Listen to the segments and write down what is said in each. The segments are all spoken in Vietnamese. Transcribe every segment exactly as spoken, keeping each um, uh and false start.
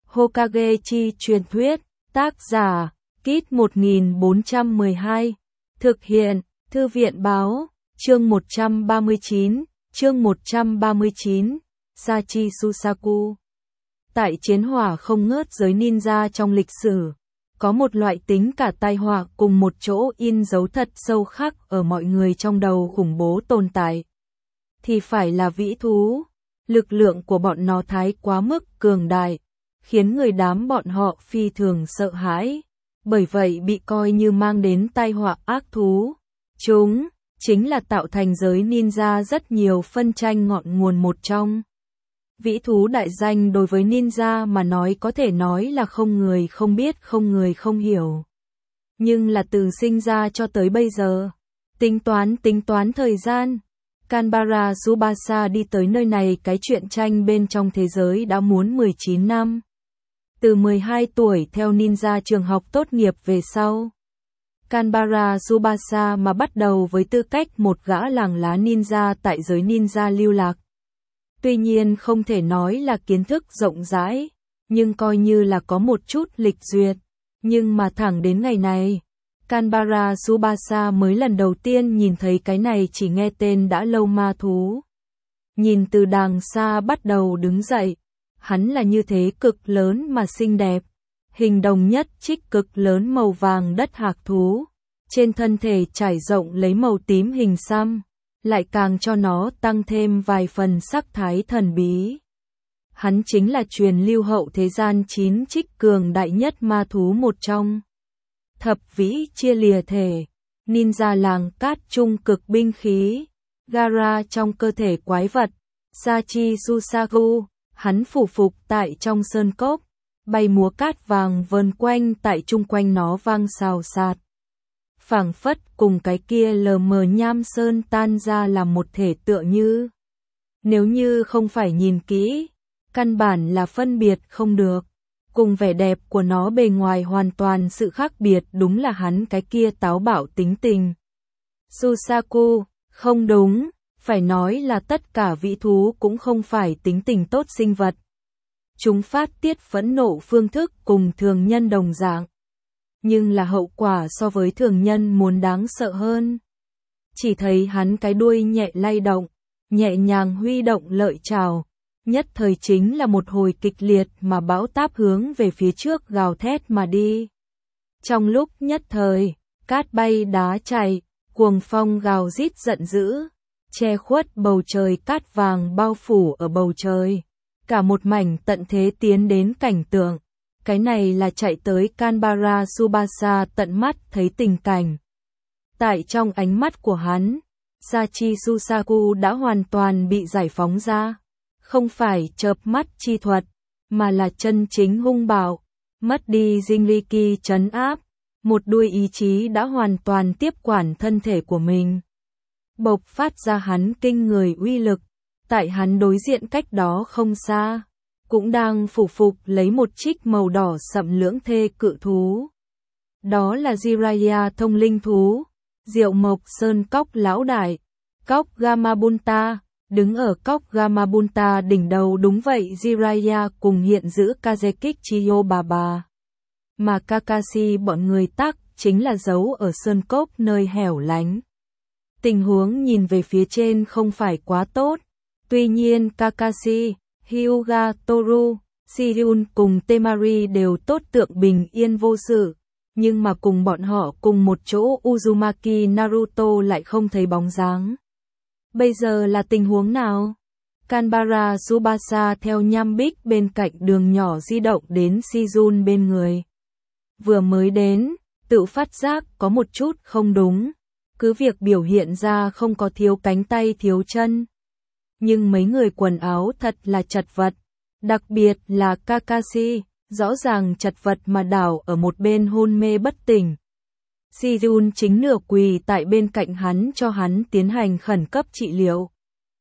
Hokage chi truyền thuyết, tác giả, Kit một nghìn bốn trăm mười hai, thực hiện, Thư viện báo, chương một trăm ba mươi chín, chương một trăm ba mươi chín, Sachi Susaku. Tại chiến hỏa không ngớt giới ninja trong lịch sử, có một loại tính cả tai họa cùng một chỗ in dấu thật sâu khắc ở mọi người trong đầu khủng bố tồn tại. Thì phải là vĩ thú, lực lượng của bọn nó thái quá mức cường đại, khiến người đám bọn họ phi thường sợ hãi, bởi vậy bị coi như mang đến tai họa ác thú. Chúng chính là tạo thành giới ninja rất nhiều phân tranh ngọn nguồn một trong. Vĩ thú đại danh đối với ninja mà nói có thể nói là không người không biết, không người không hiểu. Nhưng là từ sinh ra cho tới bây giờ, tính toán tính toán thời gian, Kanbara Tsubasa đi tới nơi này cái chuyện tranh bên trong thế giới đã muốn mười chín năm. Từ mười hai tuổi theo ninja trường học tốt nghiệp về sau, Kanbara Tsubasa mà bắt đầu với tư cách một gã làng lá ninja tại giới ninja lưu lạc. Tuy nhiên không thể nói là kiến thức rộng rãi, nhưng coi như là có một chút lịch duyệt. Nhưng mà thẳng đến ngày này, Kanbara Tsubasa mới lần đầu tiên nhìn thấy cái này chỉ nghe tên đã lâu ma thú. Nhìn từ đàng xa bắt đầu đứng dậy, hắn là như thế cực lớn mà xinh đẹp, hình đồng nhất trích cực lớn màu vàng đất hạc thú, trên thân thể trải rộng lấy màu tím hình xăm, lại càng cho nó tăng thêm vài phần sắc thái thần bí. Hắn chính là truyền lưu hậu thế gian chín trích cường đại nhất ma thú một trong. Thập vĩ chia lìa thể, ninja làng cát trung cực binh khí, Gara trong cơ thể quái vật, Sachi Susaku, hắn phủ phục tại trong sơn cốc, bay múa cát vàng vờn quanh tại chung quanh nó vang xào xạc. Phảng phất cùng cái kia lờ mờ nham sơn tan ra làm một thể tựa như. Nếu như không phải nhìn kỹ, căn bản là phân biệt không được. Cùng vẻ đẹp của nó bề ngoài hoàn toàn sự khác biệt, đúng là hắn cái kia táo bạo tính tình. Susaku, không đúng, phải nói là tất cả vĩ thú cũng không phải tính tình tốt sinh vật. Chúng phát tiết phẫn nộ phương thức cùng thường nhân đồng dạng. Nhưng là hậu quả so với thường nhân muốn đáng sợ hơn. Chỉ thấy hắn cái đuôi nhẹ lay động, nhẹ nhàng huy động lợi trảo, nhất thời chính là một hồi kịch liệt mà bão táp hướng về phía trước gào thét mà đi. Trong lúc nhất thời, cát bay đá chạy, cuồng phong gào rít giận dữ, che khuất bầu trời, cát vàng bao phủ ở bầu trời, cả một mảnh tận thế tiến đến cảnh tượng. Cái này là chạy tới Kanbara Tsubasa tận mắt thấy tình cảnh. Tại trong ánh mắt của hắn, Sachi Susaku đã hoàn toàn bị giải phóng ra. Không phải chợp mắt chi thuật, mà là chân chính hung bạo, mất đi Jinriki trấn áp, một đuôi ý chí đã hoàn toàn tiếp quản thân thể của mình. Bộc phát ra hắn kinh người uy lực, tại hắn đối diện cách đó không xa, cũng đang phủ phục lấy một trích màu đỏ sậm lưỡng thê cự thú. Đó là Jiraiya thông linh thú, Diệu Mộc Sơn cóc lão đại, cóc Gamabunta. Đứng ở cóc Gamabunta đỉnh đầu, đúng vậy, Jiraiya cùng hiện giữ Kazekik Chiyo bà bà. Mà Kakashi bọn người tắc chính là giấu ở sơn cốc nơi hẻo lánh. Tình huống nhìn về phía trên không phải quá tốt. Tuy nhiên Kakashi, Hyuga Toru, Shirun cùng Temari đều tốt tượng bình yên vô sự. Nhưng mà cùng bọn họ cùng một chỗ Uzumaki Naruto lại không thấy bóng dáng. Bây giờ là tình huống nào? Kanbara Tsubasa theo nham bích bên cạnh đường nhỏ di động đến Shizun bên người. Vừa mới đến, tự phát giác có một chút không đúng. Cứ việc biểu hiện ra không có thiếu cánh tay thiếu chân. Nhưng mấy người quần áo thật là chật vật. Đặc biệt là Kakashi, rõ ràng chật vật mà đảo ở một bên hôn mê bất tỉnh. Shirun chính nửa quỳ tại bên cạnh hắn cho hắn tiến hành khẩn cấp trị liệu.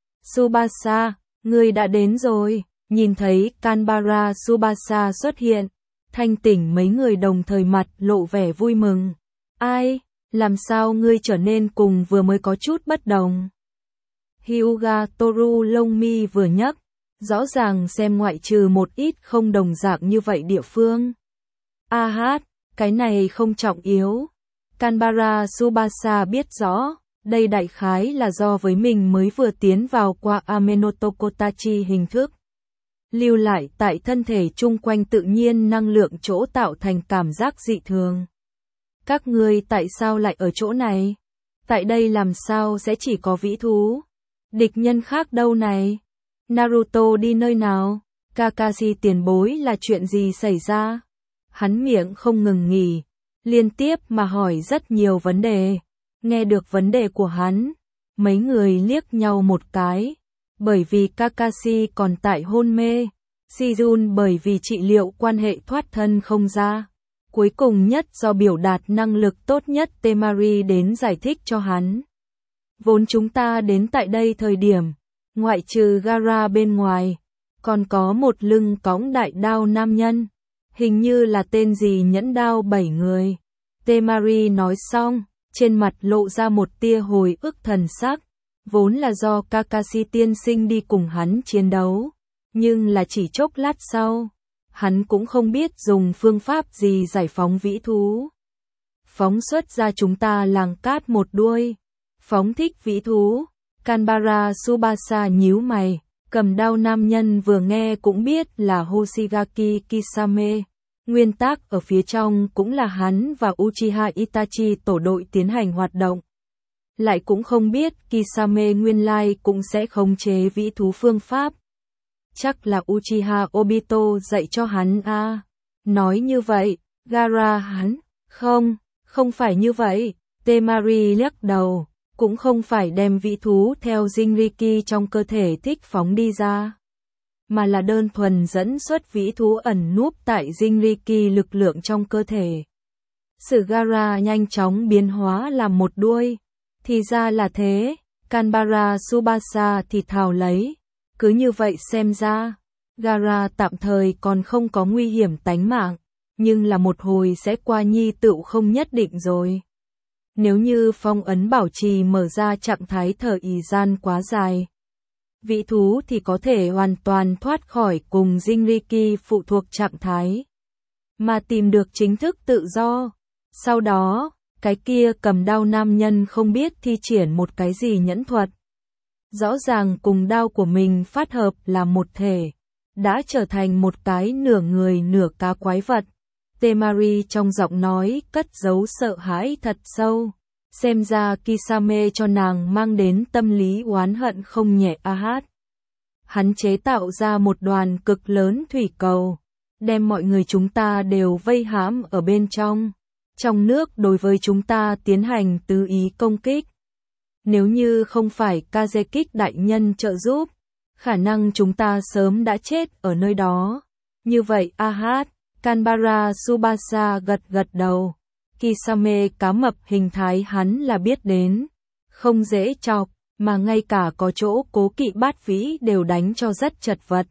Tsubasa, ngươi đã đến rồi. Nhìn thấy Kanbara Tsubasa xuất hiện, thanh tỉnh mấy người đồng thời mặt lộ vẻ vui mừng. Ai, làm sao ngươi trở nên cùng vừa mới có chút bất đồng? Hyuga Toru lông mi vừa nhấc, Rõ ràng xem ngoại trừ một ít không đồng dạng như vậy địa phương. A hát, cái này không trọng yếu. Kanbara Tsubasa biết rõ, đây đại khái là do với mình mới vừa tiến vào qua Amenotokotachi hình thức. Lưu lại tại thân thể chung quanh tự nhiên năng lượng chỗ tạo thành cảm giác dị thường. Các ngươi tại sao lại ở chỗ này? Tại đây làm sao sẽ chỉ có vĩ thú? Địch nhân khác đâu này? Naruto đi nơi nào? Kakashi tiền bối là chuyện gì xảy ra? Hắn miệng không ngừng nghỉ, liên tiếp mà hỏi rất nhiều vấn đề. Nghe được vấn đề của hắn, mấy người liếc nhau một cái, bởi vì Kakashi còn tại hôn mê, Shizun bởi vì trị liệu quan hệ thoát thân không ra. Cuối cùng nhất do biểu đạt năng lực tốt nhất Temari đến giải thích cho hắn. Vốn chúng ta đến tại đây thời điểm, ngoại trừ Gaara bên ngoài, còn có một lưng cõng đại đao nam nhân, hình như là tên gì nhẫn đao bảy người. Temari nói xong, trên mặt lộ ra một tia hồi ức thần sắc, vốn là do Kakashi tiên sinh đi cùng hắn chiến đấu, nhưng là chỉ chốc lát sau, hắn cũng không biết dùng phương pháp gì giải phóng vĩ thú. Phóng xuất ra chúng ta làng cát một đuôi, phóng thích vĩ thú. Kanbara Tsubasa nhíu mày, cầm đao nam nhân vừa nghe cũng biết là Hoshigaki Kisame. Nguyên tác ở phía trong cũng là hắn và Uchiha Itachi tổ đội tiến hành hoạt động. Lại cũng không biết Kisame nguyên lai cũng sẽ khống chế vĩ thú phương pháp. Chắc là Uchiha Obito dạy cho hắn a. À. Nói như vậy, Gaara hắn, không, không phải như vậy, Temari lắc đầu, cũng không phải đem vĩ thú theo Jinriki trong cơ thể thích phóng đi ra, mà là đơn thuần dẫn xuất vĩ thú ẩn núp tại Jinriki lực lượng trong cơ thể. Sử Gaara nhanh chóng biến hóa làm một đuôi, thì ra là thế, Kanbara Tsubasa thì thào lấy. Cứ như vậy xem ra, Gaara tạm thời còn không có nguy hiểm tánh mạng, nhưng là một hồi sẽ qua nhi tựu không nhất định rồi. Nếu như phong ấn bảo trì mở ra trạng thái thở ì gian quá dài, vĩ thú thì có thể hoàn toàn thoát khỏi cùng Jinriki phụ thuộc trạng thái, mà tìm được chính thức tự do. Sau đó, cái kia cầm đao nam nhân không biết thi triển một cái gì nhẫn thuật. Rõ ràng cùng đao của mình phát hợp là một thể, đã trở thành một cái nửa người nửa cá quái vật. Temari trong giọng nói cất giấu sợ hãi thật sâu, xem ra Kisame cho nàng mang đến tâm lý oán hận không nhẹ a hát. Hắn chế tạo ra một đoàn cực lớn thủy cầu, đem mọi người chúng ta đều vây hãm ở bên trong, trong nước đối với chúng ta tiến hành tứ ý công kích. Nếu như không phải Kazekik đại nhân trợ giúp, khả năng chúng ta sớm đã chết ở nơi đó. Như vậy a hát, Kanbara Tsubasa gật gật đầu. Kisame cá mập hình thái hắn là biết đến, không dễ chọc, mà ngay cả có chỗ cố kỵ bát vĩ đều đánh cho rất chật vật.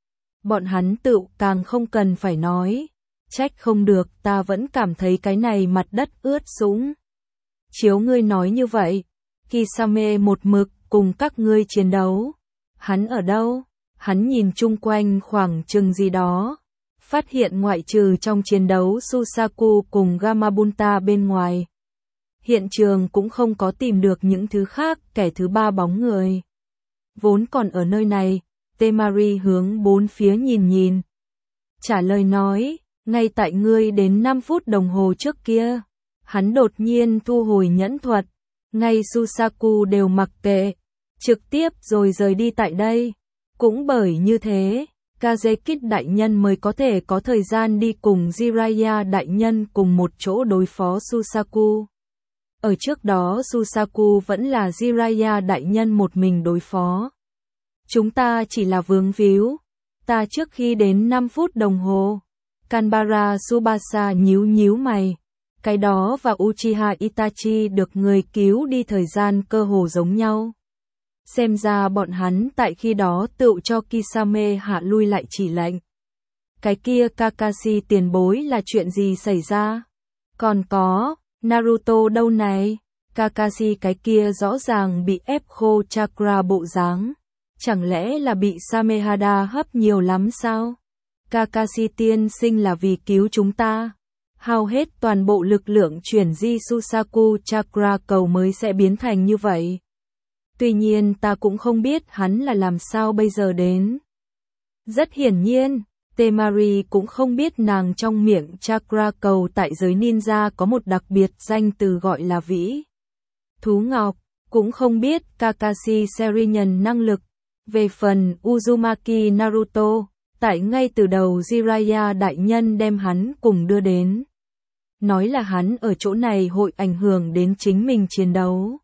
Bọn hắn tự càng không cần phải nói, trách không được ta vẫn cảm thấy cái này mặt đất ướt sũng. Chiếu ngươi nói như vậy, Kisame một mực cùng các ngươi chiến đấu. Hắn ở đâu? Hắn nhìn chung quanh khoảng chừng gì đó, phát hiện ngoại trừ trong chiến đấu Susaku cùng Gamabunta bên ngoài, hiện trường cũng không có tìm được những thứ khác, kẻ thứ ba bóng người. Vốn còn ở nơi này, Temari hướng bốn phía nhìn nhìn. Trả lời nói, ngay tại ngươi đến năm phút đồng hồ trước kia, hắn đột nhiên thu hồi nhẫn thuật, ngay Susaku đều mặc kệ, trực tiếp rồi rời đi tại đây. Cũng bởi như thế, Kazekit đại nhân mới có thể có thời gian đi cùng Jiraiya đại nhân cùng một chỗ đối phó Susaku. Ở trước đó Susaku vẫn là Jiraiya đại nhân một mình đối phó. Chúng ta chỉ là vướng víu. Ta trước khi đến năm phút đồng hồ. Kanbara Tsubasa nhíu nhíu mày. Cái đó và Uchiha Itachi được người cứu đi thời gian cơ hồ giống nhau. Xem ra bọn hắn tại khi đó tự cho Kisame hạ lui lại chỉ lệnh. Cái kia Kakashi tiền bối là chuyện gì xảy ra? Còn có, Naruto đâu này? Kakashi cái kia rõ ràng bị ép khô chakra bộ dáng. Chẳng lẽ là bị Samehada hấp nhiều lắm sao? Kakashi tiên sinh là vì cứu chúng ta. Hao hết toàn bộ lực lượng chuyển di Susaku Chakra cầu mới sẽ biến thành như vậy. Tuy nhiên ta cũng không biết hắn là làm sao bây giờ đến. Rất hiển nhiên, Temari cũng không biết nàng trong miệng Chakra cầu tại giới ninja có một đặc biệt danh từ gọi là vĩ thú ngọc, cũng không biết Kakashi Serinhân năng lực. Về phần Uzumaki Naruto, tại ngay từ đầu Jiraiya đại nhân đem hắn cùng đưa đến. Nói là hắn ở chỗ này hội ảnh hưởng đến chính mình chiến đấu.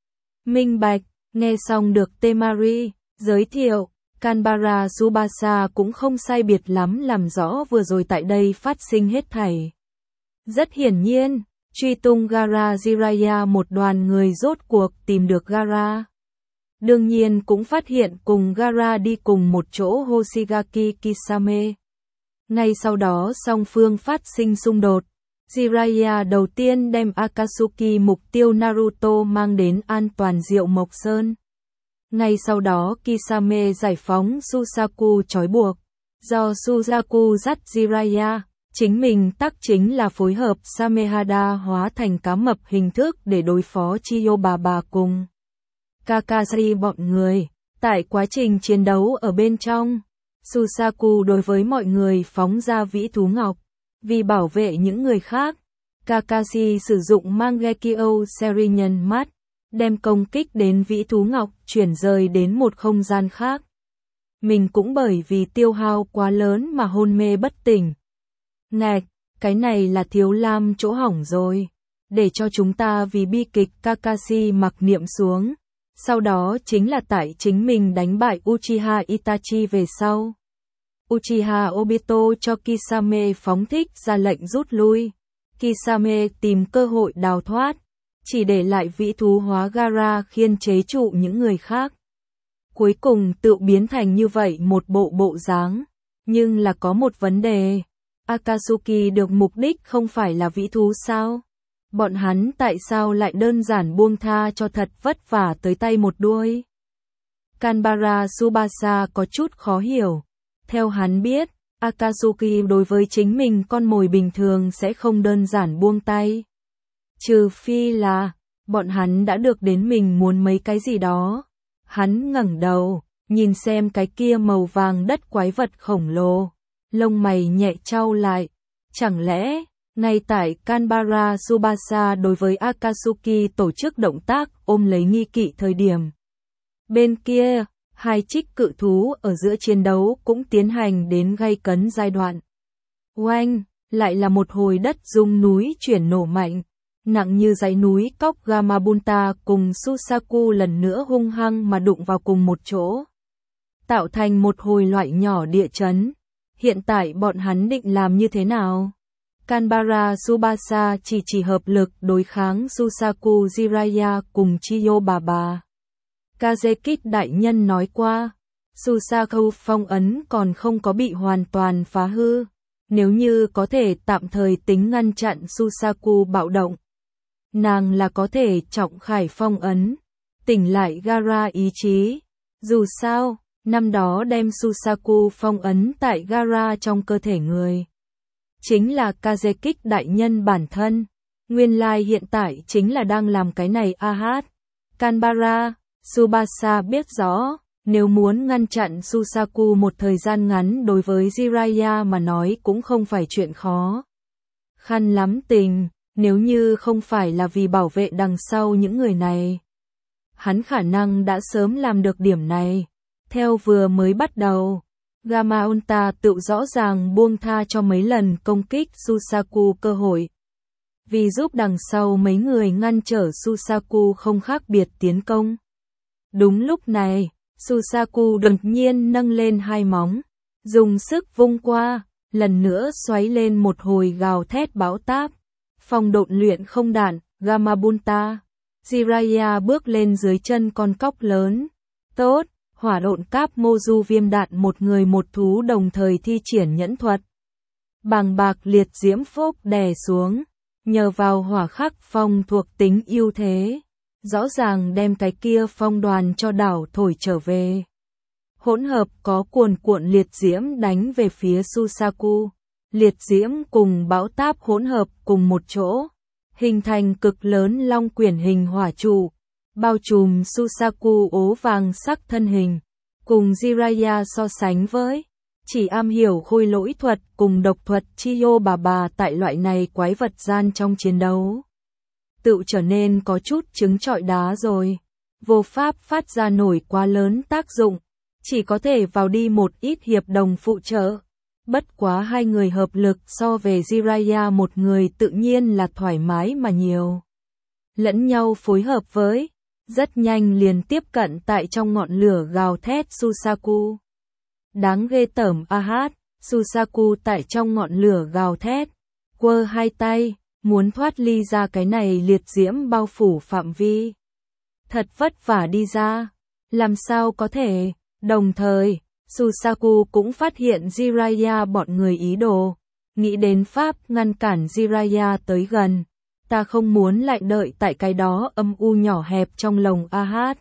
Minh bạch, nghe xong được Temari giới thiệu, Kanbara Tsubasa cũng không sai biệt lắm làm rõ vừa rồi tại đây phát sinh hết thảy. Rất hiển nhiên, truy tung Gaara Jiraiya một đoàn người rốt cuộc tìm được Gaara. Đương nhiên cũng phát hiện cùng Gaara đi cùng một chỗ Hoshigaki Kisame. Ngay sau đó song phương phát sinh xung đột. Jiraiya đầu tiên đem Akatsuki mục tiêu Naruto mang đến an toàn Diệu Mộc Sơn. Ngay sau đó Kisame giải phóng Susaku trói buộc. Do Suzaku dắt Jiraiya, chính mình tắc chính là phối hợp Samehada hóa thành cá mập hình thức để đối phó Chiyo bà bà cùng Kakashi bọn người. Tại quá trình chiến đấu ở bên trong, Susaku đối với mọi người phóng ra vĩ thú ngọc. Vì bảo vệ những người khác, Kakashi sử dụng Mangekyo Serinhân mắt, đem công kích đến vĩ thú ngọc chuyển rời đến một không gian khác. Mình cũng bởi vì tiêu hao quá lớn mà hôn mê bất tỉnh. Ngạch, cái này là thiếu lam chỗ hỏng rồi. Để cho chúng ta vì bi kịch Kakashi mặc niệm xuống. Sau đó chính là tại chính mình đánh bại Uchiha Itachi về sau. Uchiha Obito cho Kisame phóng thích ra lệnh rút lui. Kisame tìm cơ hội đào thoát, chỉ để lại vĩ thú hóa Gaara khiên chế trụ những người khác. Cuối cùng tự biến thành như vậy một bộ bộ dáng. Nhưng là có một vấn đề. Akatsuki được mục đích không phải là vĩ thú sao? Bọn hắn tại sao lại đơn giản buông tha cho thật vất vả tới tay một đuôi? Kanbara Tsubasa có chút khó hiểu. Theo hắn biết, Akatsuki đối với chính mình con mồi bình thường sẽ không đơn giản buông tay. Trừ phi là, bọn hắn đã được đến mình muốn mấy cái gì đó. Hắn ngẩng đầu, nhìn xem cái kia màu vàng đất quái vật khổng lồ. Lông mày nhẹ chau lại. Chẳng lẽ, ngay tại Kanbara Tsubasa đối với Akatsuki tổ chức động tác ôm lấy nghi kỵ thời điểm. Bên kia, hai trích cự thú ở giữa chiến đấu cũng tiến hành đến gay cấn giai đoạn. Oanh, lại là một hồi đất rung núi chuyển nổ mạnh, nặng như dãy núi cóc Gamabunta cùng Susaku lần nữa hung hăng mà đụng vào cùng một chỗ, tạo thành một hồi loại nhỏ địa chấn. Hiện tại bọn hắn định làm như thế nào? Kanbara Tsubasa chỉ chỉ hợp lực đối kháng Susaku Jiraiya cùng Chiyo bà bà. Kazekit đại nhân nói qua, Susaku phong ấn còn không có bị hoàn toàn phá hư, nếu như có thể tạm thời tính ngăn chặn Susaku bạo động, nàng là có thể trọng khải phong ấn, tỉnh lại Gaara ý chí. Dù sao, năm đó đem Susaku phong ấn tại Gaara trong cơ thể người, chính là Kazekit đại nhân bản thân. Nguyên lai hiện tại chính là đang làm cái này a hát. Kanbara Tsubasa biết rõ, nếu muốn ngăn chặn Susaku một thời gian ngắn đối với Jiraiya mà nói cũng không phải chuyện khó khăn lắm tình, nếu như không phải là vì bảo vệ đằng sau những người này. Hắn khả năng đã sớm làm được điểm này. Theo vừa mới bắt đầu, Gamabunta tự rõ ràng buông tha cho mấy lần công kích Susaku cơ hội. Vì giúp đằng sau mấy người ngăn trở Susaku không khác biệt tiến công. Đúng lúc này, Susaku đột nhiên nâng lên hai móng, dùng sức vung qua, lần nữa xoáy lên một hồi gào thét bão táp. Phong độn luyện không đạn, Gamabunta. Jiraiya bước lên dưới chân con cóc lớn. Tốt, hỏa độn cáp Moju viêm đạn một người một thú đồng thời thi triển nhẫn thuật. Bàng bạc liệt diễm phốc đè xuống, nhờ vào hỏa khắc phong thuộc tính ưu thế. Rõ ràng đem cái kia phong đoàn cho đảo thổi trở về. hỗn hợp có cuồn cuộn liệt diễm đánh về phía Susaku. Liệt diễm cùng bão táp hỗn hợp cùng một chỗ, hình thành cực lớn long quyển hình hỏa trụ, bao trùm Susaku ố vàng sắc thân hình. Cùng Jiraiya so sánh với, chỉ am hiểu khôi lỗi thuật cùng độc thuật Chiyo bà bà tại loại này quái vật gian trong chiến đấu. Tự trở nên có chút trứng trọi đá rồi, vô pháp phát ra nổi quá lớn tác dụng, chỉ có thể vào đi một ít hiệp đồng phụ trợ. Bất quá hai người hợp lực so về Jiraiya một người tự nhiên là thoải mái mà nhiều. Lẫn nhau phối hợp với, rất nhanh liền tiếp cận tại trong ngọn lửa gào thét Susaku. Đáng ghê tởm a hát, Susaku tại trong ngọn lửa gào thét, quơ hai tay, muốn thoát ly ra cái này liệt diễm bao phủ phạm vi. Thật vất vả đi ra, làm sao có thể, đồng thời, Susaku cũng phát hiện Jiraiya bọn người ý đồ, nghĩ đến pháp ngăn cản Jiraiya tới gần. Ta không muốn lại đợi tại cái đó âm u nhỏ hẹp trong lồng a hát.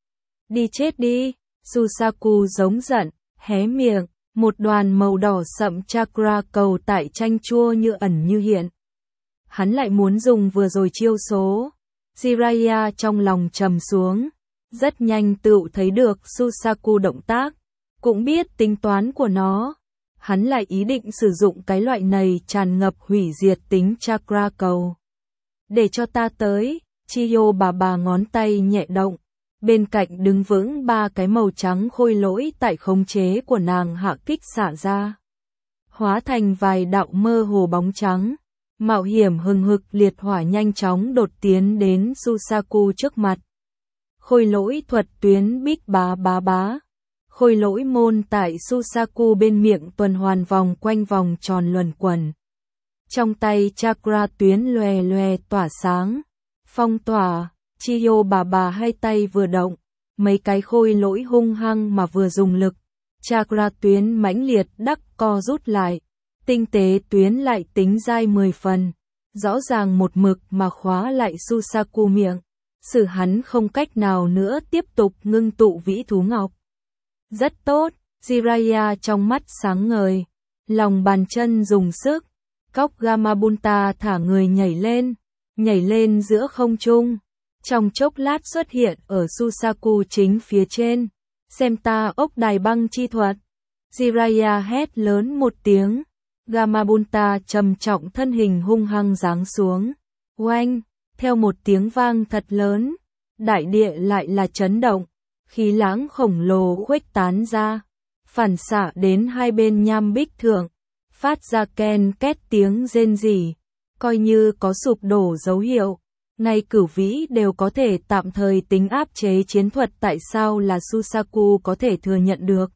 Đi chết đi, Susaku giống giận, hé miệng, một đoàn màu đỏ sậm chakra cầu tại tranh chua như ẩn như hiện. Hắn lại muốn dùng vừa rồi chiêu số. Jiraiya trong lòng trầm xuống, rất nhanh tự thấy được Susaku động tác, cũng biết tính toán của nó. Hắn lại ý định sử dụng cái loại này tràn ngập hủy diệt tính chakra cầu. Để cho ta tới, Chiyo bà bà ngón tay nhẹ động, bên cạnh đứng vững ba cái màu trắng khôi lỗi tại khống chế của nàng hạ kích xả ra. Hóa thành vài đạo mơ hồ bóng trắng, mạo hiểm hừng hực liệt hỏa nhanh chóng đột tiến đến Susaku trước mặt. Khôi lỗi thuật tuyến bít bá bá bá. Khôi lỗi môn tại Susaku bên miệng tuần hoàn vòng quanh vòng tròn luẩn quẩn. Trong tay chakra tuyến lòe lòe tỏa sáng, phong tỏa, Chiyo bà bà hai tay vừa động, mấy cái khôi lỗi hung hăng mà vừa dùng lực, chakra tuyến mãnh liệt đắc co rút lại, tinh tế tuyến lại tính dai mười phần, rõ ràng một mực mà khóa lại Susaku miệng, xử hắn không cách nào nữa tiếp tục ngưng tụ vĩ thú ngọc. Rất tốt, Jiraiya trong mắt sáng ngời, lòng bàn chân dùng sức. Cóc Gamabunta thả người nhảy lên, nhảy lên giữa không trung, trong chốc lát xuất hiện ở Susaku chính phía trên, xem ta ốc đài băng chi thuật. Jiraiya hét lớn một tiếng, Gamabunta trầm trọng thân hình hung hăng giáng xuống, oanh, theo một tiếng vang thật lớn, đại địa lại là chấn động, khí lãng khổng lồ khuếch tán ra, phản xạ đến hai bên nham bích thượng. Phát ra ken két tiếng rên rỉ, coi như có sụp đổ dấu hiệu, ngay cửu vĩ đều có thể tạm thời tính áp chế chiến thuật tại sao là Susaku có thể thừa nhận được.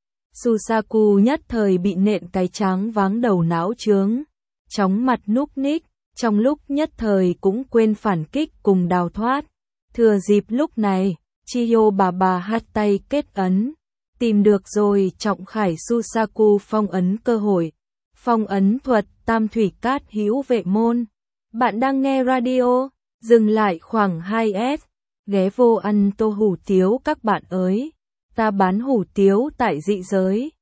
Susaku nhất thời bị nện cái tráng váng đầu não trướng, chóng mặt núc ních, trong lúc nhất thời cũng quên phản kích cùng đào thoát. Thừa dịp lúc này, Chiyo bà bà hát tay kết ấn, tìm được rồi trọng khải Susaku phong ấn cơ hội. Phong ấn thuật tam thủy cát hữu vệ môn. Bạn đang nghe radio, dừng lại khoảng hai S, ghé vô ăn tô hủ tiếu các bạn ơi. Ta bán hủ tiếu tại dị giới.